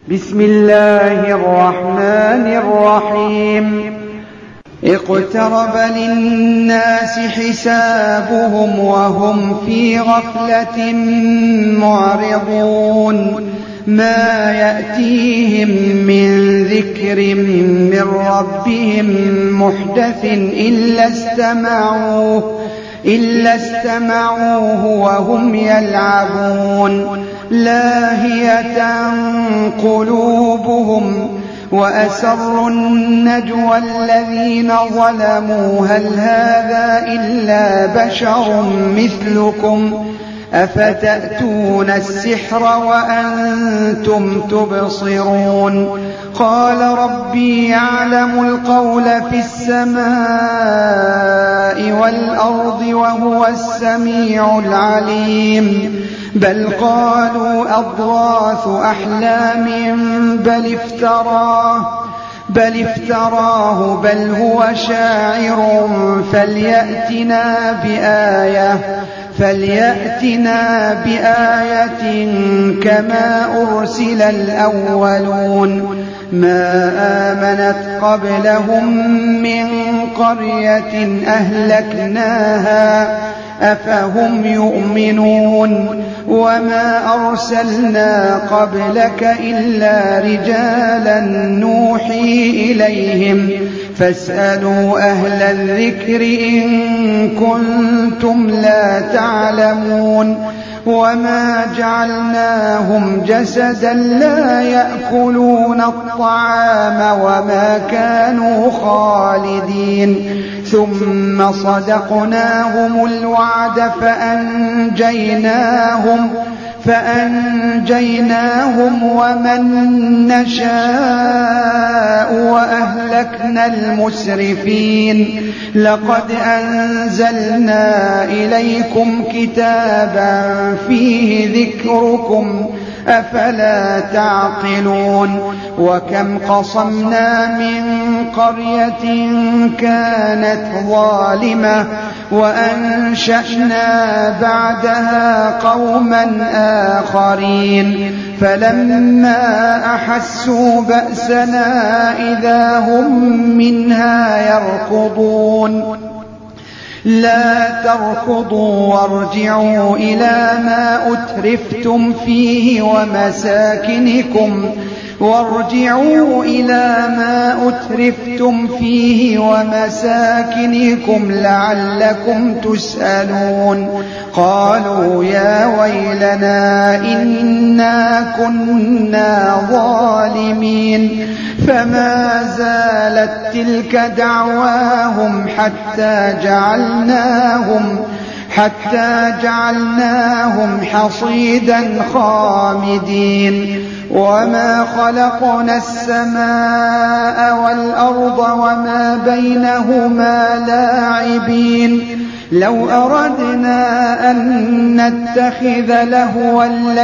بسم الله الرحمن الرحيم. اقترب للناس حسابهم وهم في غفلة معرضون ما يأتيهم من ذكر من ربهم محدث إلا استمعوه وهم يلعبون لاهية قلوبهم وأسروا النجوى الذين ظلموا هل هذا إلا بشر مثلكم أفتأتون السحر وأنتم تبصرون قال ربي يعلم القول في السماء والأرض وهو السميع العليم بل قالوا أضغاث أحلام بل افتراه بل هو شاعر فليأتنا بآية كما أرسل الأولون ما آمنت قبلهم من قرية أهلكناها أفهم يؤمنون وما أرسلنا قبلك إلا رجالا نوحي إليهم فاسألوا أهل الذكر إن كنتم لا تعلمون وما جعلناهم جسدا لا يأكلون الطعام وما كانوا خالدين ثم صدقناهم الوعد فأنجيناهم ومن نشاء وأهلكنا المسرفين لقد أنزلنا إليكم كتابا فيه ذكركم أفلا تعقلون وكم قصمنا من قرية كانت ظالمة وأنشأنا بعدها قوما آخرين فلما أحسوا بأسنا إذا هم منها يركضون لا تركضوا وارجعوا إلى ما أترفتم فيه ومساكنكم لعلكم تسألون قالوا يا ويلنا إنا كنا ظالمين فما زالت تلك دعواهم حتى جعلناهم حصيدا خامدين وما خلقنا السماء والأرض وما بينهما لاعبين لو أردنا أن نتخذ لهوا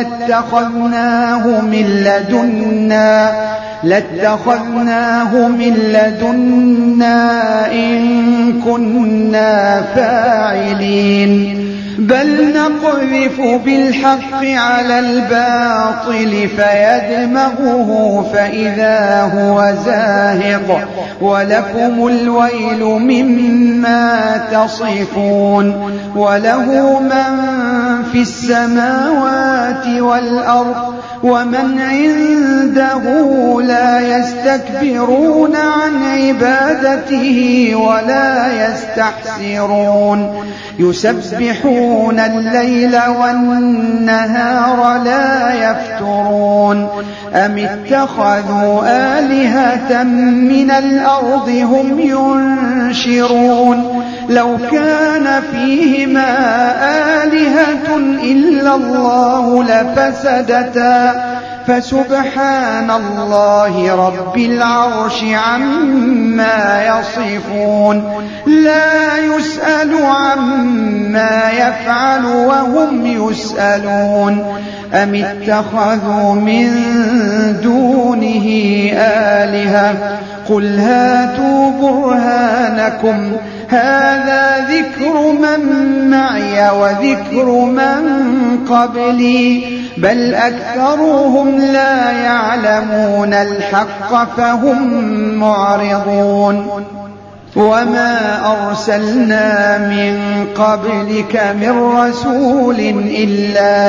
لاتخذناه من لدنا إن كنا فاعلين بل نقذف بالحق على الباطل فيدمغه فإذا هو زاهق ولكم الويل مما تصفون وله من في السماوات والأرض ومن عنده لا يستكبرون عن عبادته ولا يستحسرون يسبحون الليل والنهار لا يفترون أم اتخذوا آلهة من الأرض هم ينشرون لو كان فيهما آلهة إلا الله لفسدتا فسبحان الله رب العرش عما يصفون لا يسأل عما يفعل وهم يسألون أم اتخذوا من دونه آلهة قل هاتوا برهانكم هذا ذكر من معي وذكر من قبلي بل أكثرهم لا يعلمون الحق فهم معرضون وما أرسلنا من قبلك من رسول إلا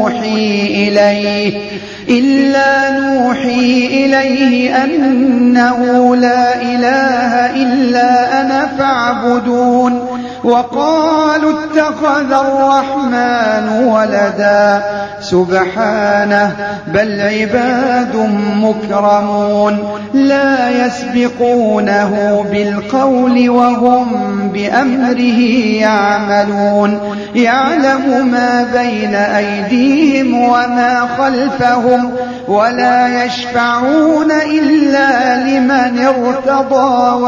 نوحي إليه أنه لا إله إلا أنا فاعبدون وقالوا اتخذ الرحمن ولدا سبحانه بل عباد مكرمون لا يسبقونه بالقول وهم بأمره يعملون يعلم ما بين أيديهم وما خلفهم ولا يشفعون إلا لمن ارتضى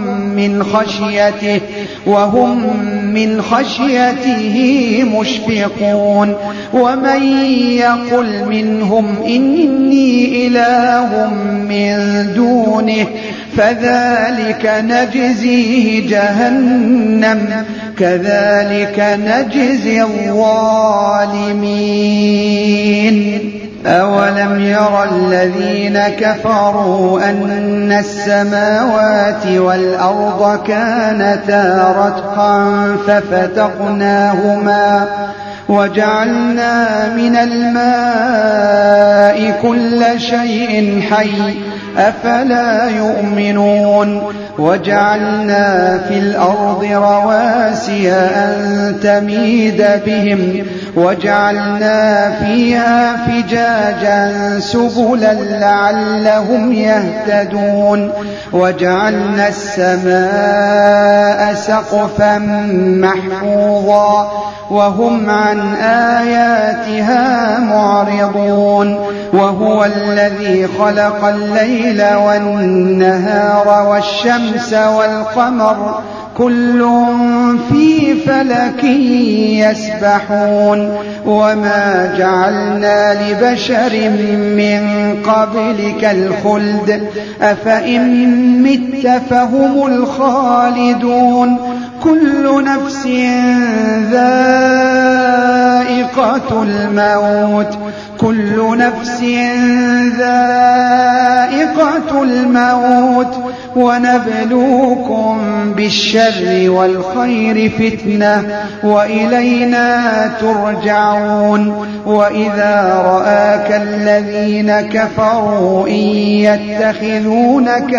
وهم من خشيته مشفقون ومن يقل منهم إني إله من دونه فذلك نجزيه جهنم كذلك نجزي الظالمين أولم ير الذين كفروا أن السماوات والأرض كانتا رتقا ففتقناهما وجعلنا من الماء كل شيء حي أفلا يؤمنون وجعلنا في الأرض رواسي أن تميد بهم وجعلنا فيها فجاجا سبلا لعلهم يهتدون وجعلنا السماء سقفا محفوظا وهم عن آياتها معرضون وهو الذي خلق الليل والنهار والشمس والقمر كل في فلك يسبحون وما جعلنا لبشر من قبلك الخلد أفإن مت فهم الخالدون كل نفس ذائقة الموت ونبلوكم بالشر والخير فتنة وإلينا ترجعون وإذا رآك الذين كفروا إن يتخذونك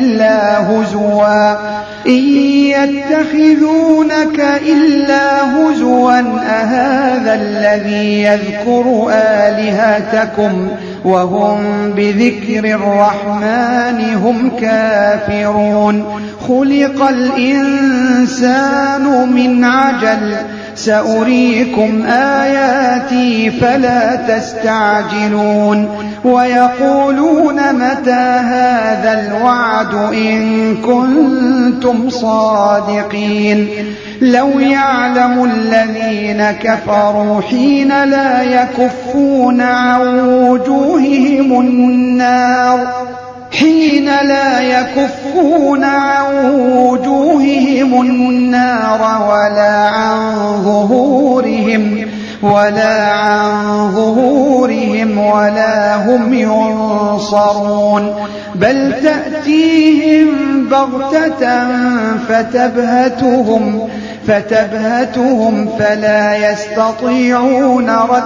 إلا هزوا أهذا الذي يذكر آلهتكم وهم بذكر الرحمن هم كافرون خلق الإنسان من عجل سأريكم آياتي فلا تستعجلون ويقولون متى هذا الوعد إن كنتم صادقين لو يعلم الذين كفروا حين لا يكفون عن وجوههم النار ولا عن ظهورهم ولا هم ينصرون بل تأتيهم بغتة فتبهتهم فلا يستطيعون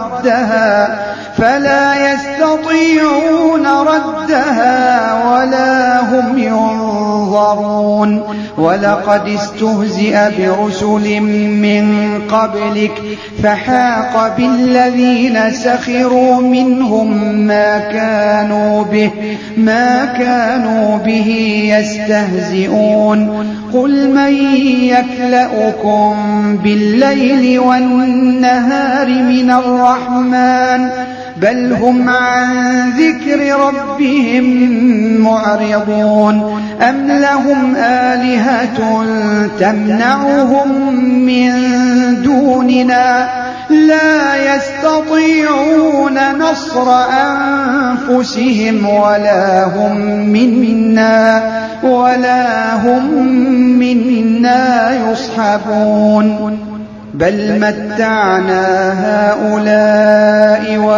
ردها ولا هم ينظرون ولقد استهزئ برسل من قبلك فحاق بالذين سخروا منهم ما كانوا به يستهزئون قل من يكلؤكم بالليل والنهار من الرحمن بل هم عن ذكر ربهم معرضون أم لهم آلهة تمنعهم من دوننا لا يستطيعون نصر أنفسهم ولا هم منا يصحبون بل متعنا هؤلاء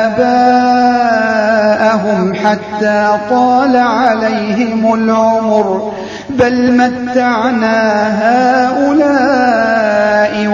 وآباءهم حتى طال عليهم العمر بل متعنا هؤلاء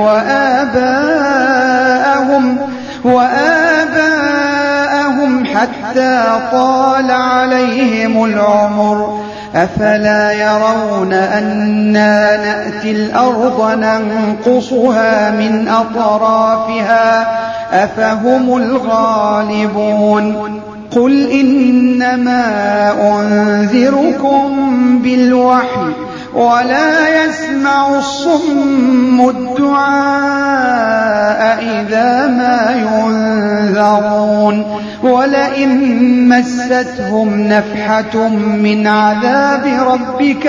وآباءهم حتى طال عليهم العمر أفلا يرون أنا نأتي الأرض ننقصها من أطرافها أفهم الغالبون قل إنما أنذركم بالوحي ولا يسمع الصم الدعاء إذا ما ينذرون ولئن مستهم نفحة من عذاب ربك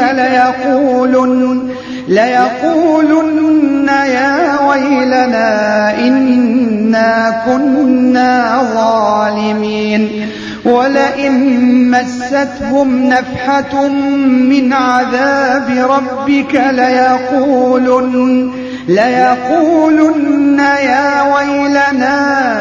ليقولن يا ويلنا إنا كنا ظالمين ولئن مستهم نفحة من عذاب ربك ليقولن يا ويلنا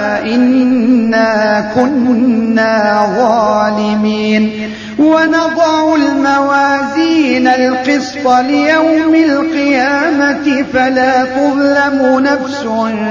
إنا كنا ظالمين ونضع الموازين القسط ليوم القيامة فلا تظلم نفس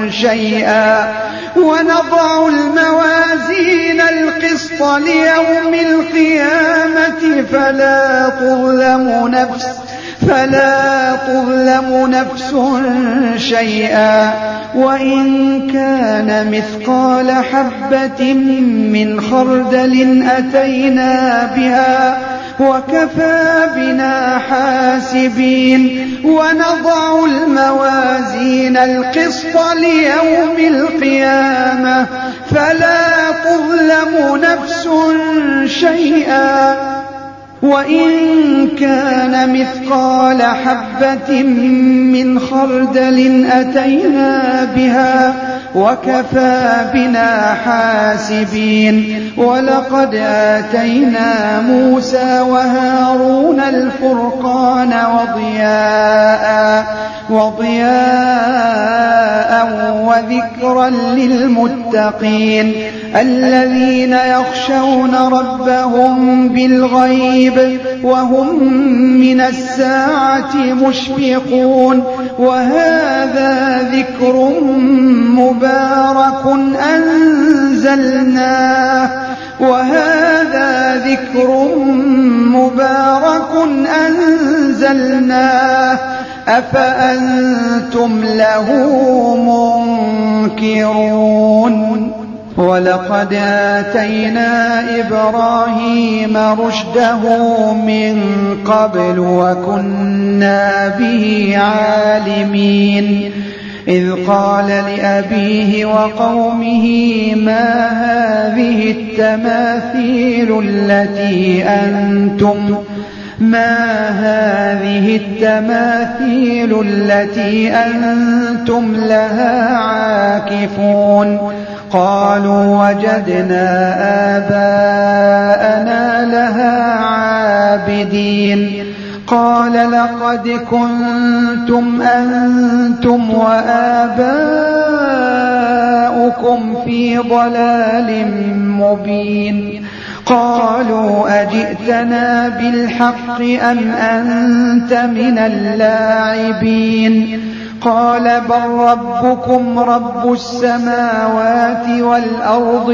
شيئا وإن كان مثقال حبة من خردل أتينا بها وكفى بنا حاسبين ونضع الموازين القسط ليوم القيامة فلا تظلم نفس شيئا وإن كان مثقال حبة من خردل أتينا بها وكفى بنا حاسبين ولقد آتينا موسى وهارون الفرقان وضياء وذكرا للمتقين الذين يخشون ربهم بالغيب وهم من الساعة مشفقون وهذا ذكر مبارك أنزلناه أفأنتم له منكرون ولقد آتينا إبراهيم رشده من قبل وكنا به عالمين إذ قال لأبيه وقومه ما هذه التماثيل التي أنتم لها عاكفون قالوا وجدنا آباءنا لها عابدين قال لقد كنتم أنتم وآباؤكم في ضلال مبين قالوا أجئتنا بالحق أم أنت من اللاعبين قال بل ربكم رب السماوات والأرض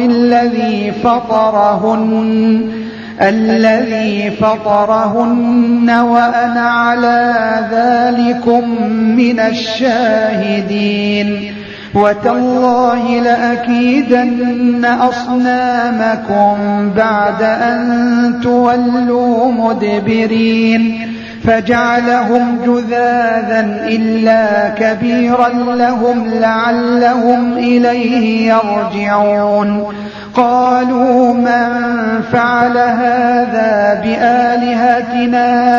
الذي فطرهن وأنا على ذلكم من الشاهدين وتالله لأكيدن أصنامكم بعد أن تولوا مدبرين فجعلهم جذاذا إلا كبيرا لهم لعلهم إليه يرجعون قالوا من فعل هذا بآلهتنا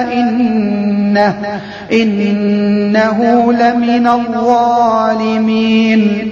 إنه لمن الظالمين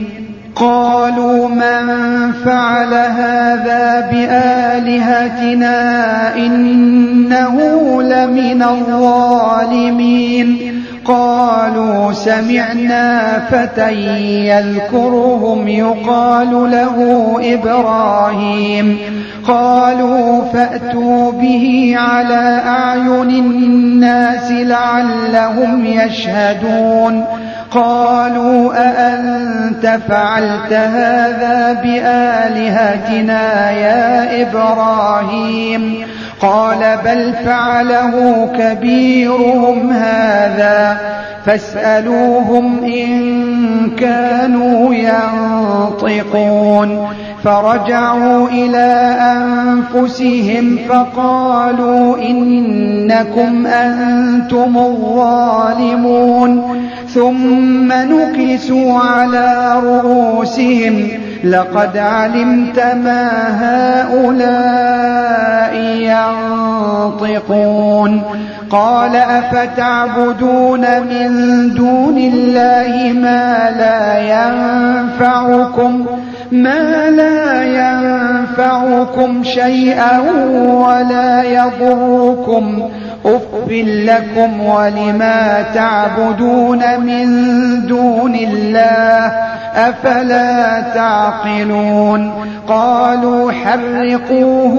قالوا سمعنا فتى يذكرهم يقال له إبراهيم. قالوا فأتوا به على أعين الناس لعلهم يشهدون. قالوا أأنت فعلت هذا بآلهتنا يا إبراهيم؟ قال بل فعله كبيرهم هذا فاسألوهم إن كانوا ينطقون. فرجعوا إلى أنفسهم فقالوا إنكم أنتم الظالمون. ثم نكسوا على رؤوسهم لقد علمت ما هؤلاء ينطقون. قال أفتعبدون من دون الله ما لا ينفعكم شيئا ولا يضركم أف لكم ولما تعبدون من دون الله أفلا تعقلون. قالوا حرقوه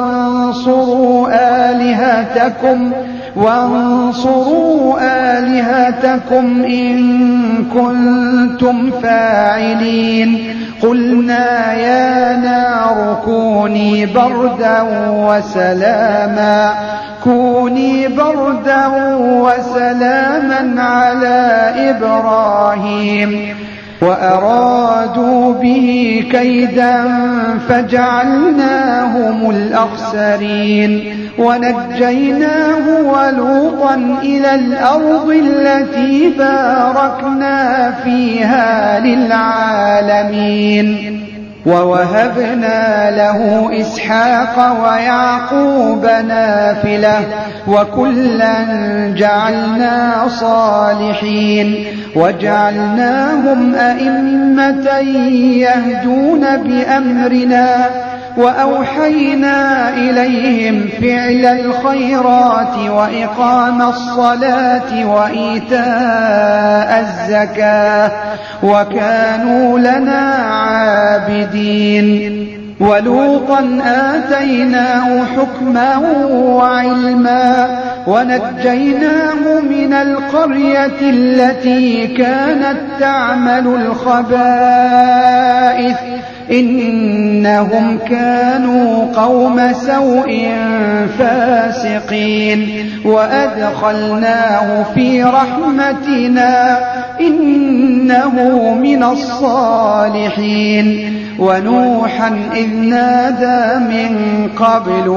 وانصروا آلهتكم إن كنتم فاعلين. قلنا يا نار كوني بردا وسلاما على إبراهيم. وأرادوا به كيدا فجعلناهم الأخسرين. ونجيناه ولوطا إلى الأرض التي باركنا فيها للعالمين. ووهبنا له إسحاق ويعقوب نافلة وكلا جعلنا صالحين. وجعلناهم أئمة يهدون بأمرنا وأوحينا إليهم فعل الخيرات وإقام الصلاة وإيتاء الزكاة وكانوا لنا عابدين. ولوطا آتيناه حكما وعلما ونجيناه من القرية التي كانت تعمل الخبائث إنهم كانوا قوم سوء فاسقين. وأدخلناه في رحمتنا إنه من الصالحين. ونوحا إذ نادى من قبل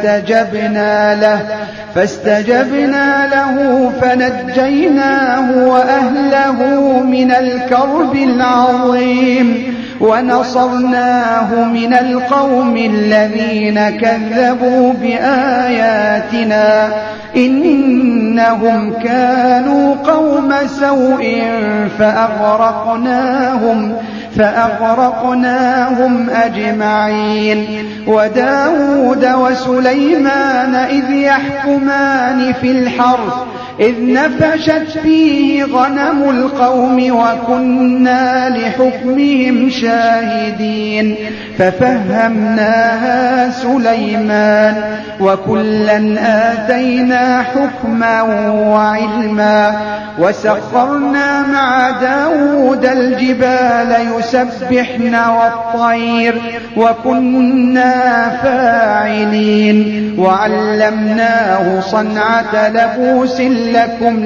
فاستجبنا له فنجيناه وأهله من الكرب العظيم. ونصرناه من القوم الذين كذبوا بآياتنا إنهم كانوا قوم سوء فأغرقناهم أجمعين. وداود وسليمان إذ يحكمان في الحرث إذ نفشت فيه غنم القوم وكنا لحكمهم شاهدين. ففهمناها سليمان وكلا آتينا حكما وعلما. وسخرنا مع داود الجبال يسبحن والطير وكنا فاعلين. وعلمناه صنعة لبوس لكم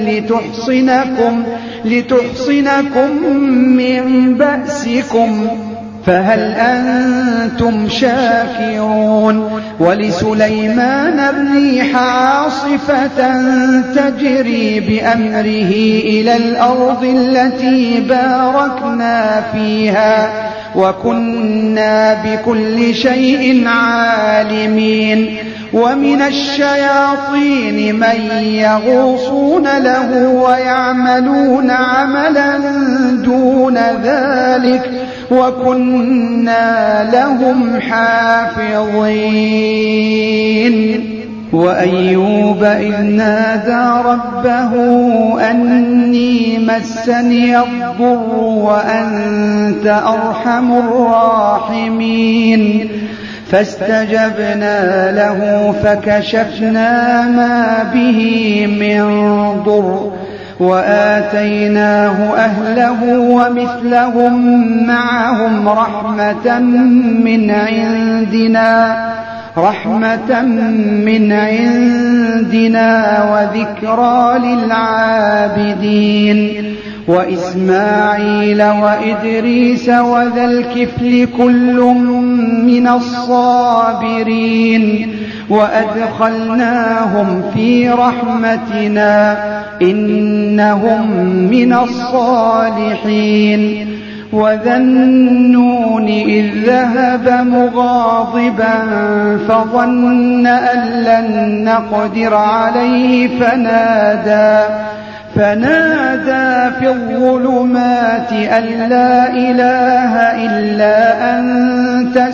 لتحصنكم من بأسكم فهل أنتم شاكرون. ولسليمان الريح عاصفة تجري بأمره إلى الأرض التي باركنا فيها وكنا بكل شيء عالمين. ومن الشياطين من يغوصون له ويعملون عملا دون ذلك وكنا لهم حافظين. وأيوب إذ نادى ربه أني مسني الضر وأنت أرحم الراحمين فاستجبنا له فكشفنا ما به من ضر وآتيناه أهله ومثلهم معهم رحمة من عندنا وذكرى للعابدين وإسماعيل وإدريس وذا الكفل كل من الصابرين وأدخلناهم في رحمتنا إنهم من الصالحين وذا النون إذ ذهب مغاضبا فظن أن لن نقدر عليه فنادى في الظلمات أن لا إله إلا أنت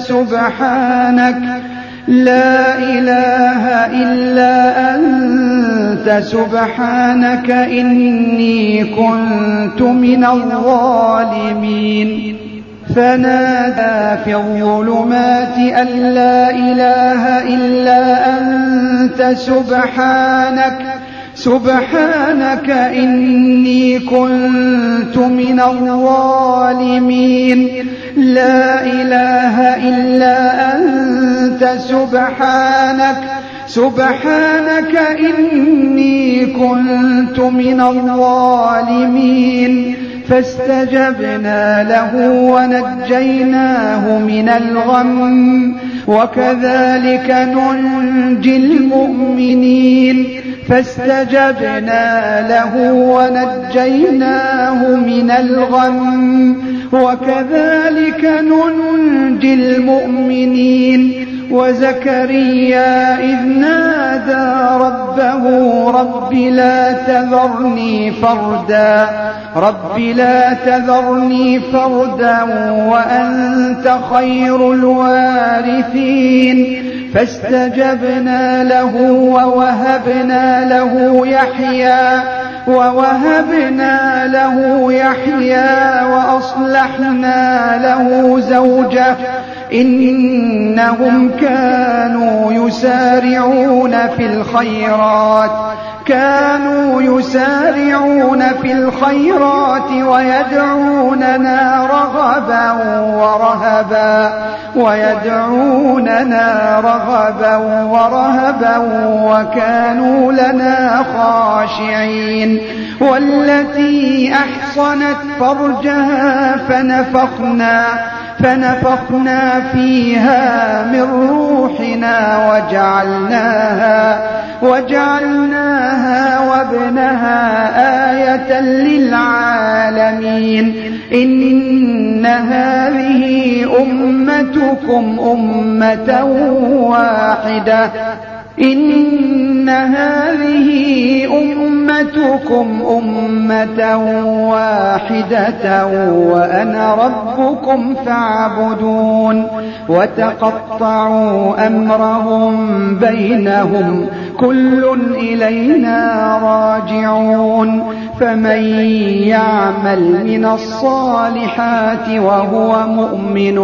سبحانك إني كنت من الظالمين فنادى في الظلمات أن لا إله إلا أنت سبحانك إني كنت من الظالمين لا إله إلا أنت سبحانك إني كنت من الظالمين فاستجبنا له ونجيناه من الغم وكذلك ننجي المؤمنين فاستجبنا له ونجيناه من الغم وكذلك ننجي المؤمنين وزكريا إذ نادى ربه رب لا تذرني فردا وأنت خير الوارثين فاستجبنا له ووهبنا له يحيى وأصلحنا له زوجه إنهم كانوا يسارعون في الخيرات ويدعوننا رغبا ورهبا وكانوا لنا خاشعين والتي أحصنت فرجها فنفخنا فيها من روحنا وجعلناها وابنها آية للعالمين إن هذه أمتكم أمة واحدة وأنا ربكم فاعبدون وتقطعوا أمرهم بينهم كل إلينا راجعون فمن يعمل من الصالحات وهو مؤمن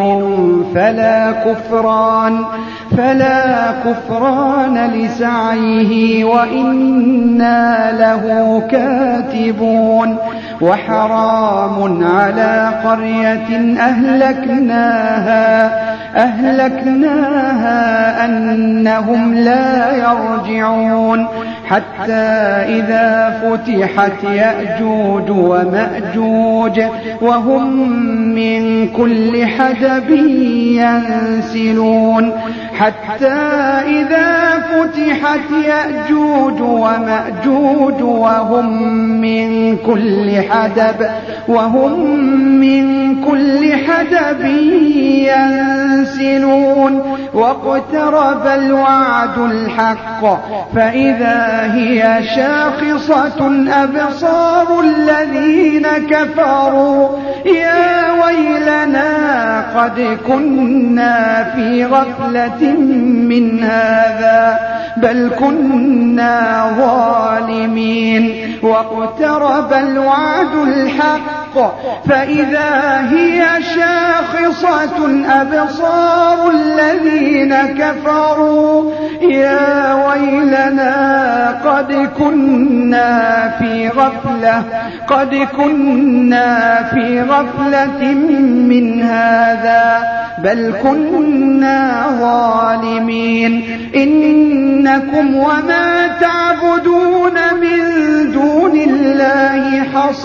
فلا كفران لسعيه وإنا له كاتبون وحرام على قرية أهلكناها أنهم لا يرجعون حتى إذا فتحت يأجوج ومأجوج وهم من كل حدب ينسلون واقترب الوعد الحق فإذا هي شاخصة أبصار الذين كفروا يا ويلنا قد كنا في غفلة من هذا بل كنا ظالمين. واقترب الوعد الحق فإذا هي شاخصة أبصار الذين كفروا يا ويلنا قد كنا في غفلة من هذا بل كنا ظالمين. إنكم وما تعبدون من دون الله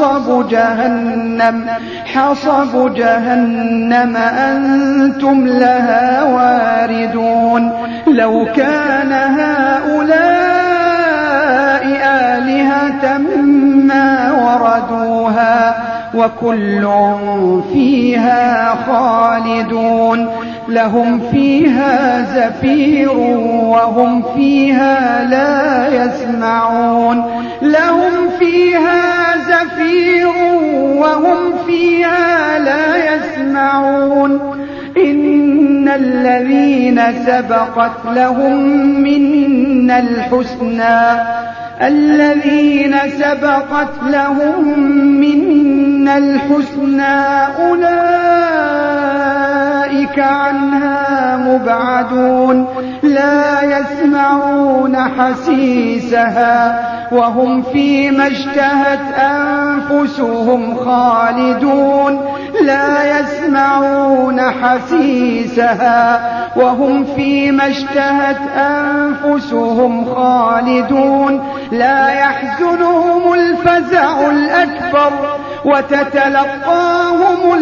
حصب جهنم أنتم لها واردون. لو كان هؤلاء آلهة ما وردوها وكل فيها خالدون. لهم فيها زفير وهم فيها لا يسمعون. إن الذين سبقت لهم منا الحسنى أولئك عنها مبعدون. لا يسمعون حسيسها وهم فيما اشتهت أنفسهم خالدون. لا يحزنهم الفزع الأكبر وتتلقاهم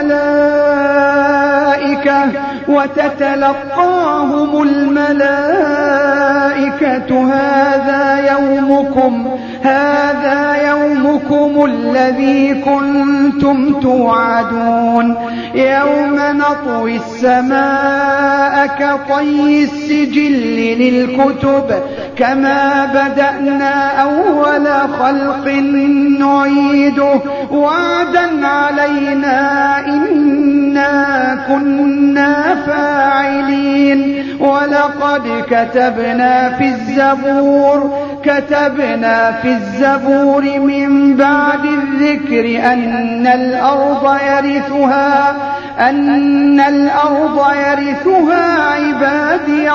الملائكة هذا يومكم الذي كنتم توعدون. يوم نطوي السماء كطي السجل للكتب كما بدأنا أول خلق نعيده وعدا علينا إنا كنا فاعلين. ولقد كتبنا في الزبور من بعد الذكر أن الأرض يرثها عبادي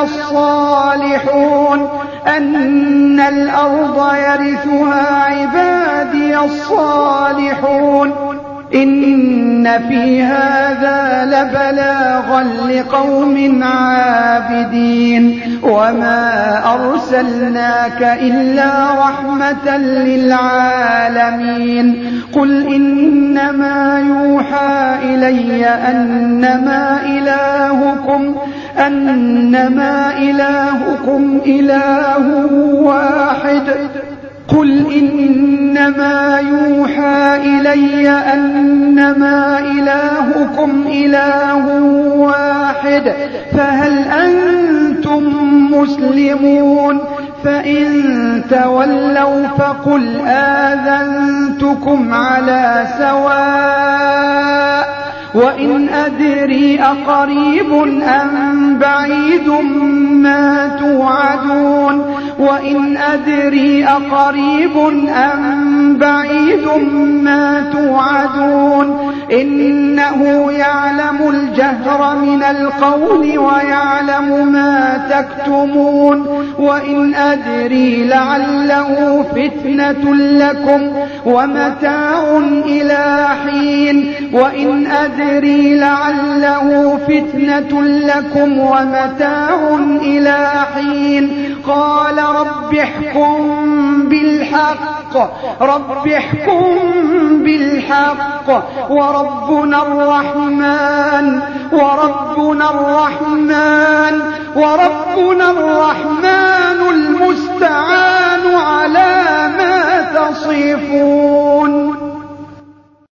الصالحون. إن في هذا لبلاغا لقوم عابدين. وما أرسلناك إلا رحمة للعالمين. قل إنما يوحى إلي أنما إلهكم إله واحد. فهل أنتم مسلمون؟ فإن تولوا فقل آذنتكم على سواء. وإن أدري أقريب أم بعيد ما توعدون إنه يعلم الجهر من القول ويعلم ما تكتمون. وإن أدري لعله فتنة لكم ومتاع إلى حين. قال رب احكم بالحق وربنا الرحمن المستعان على ما تصفون.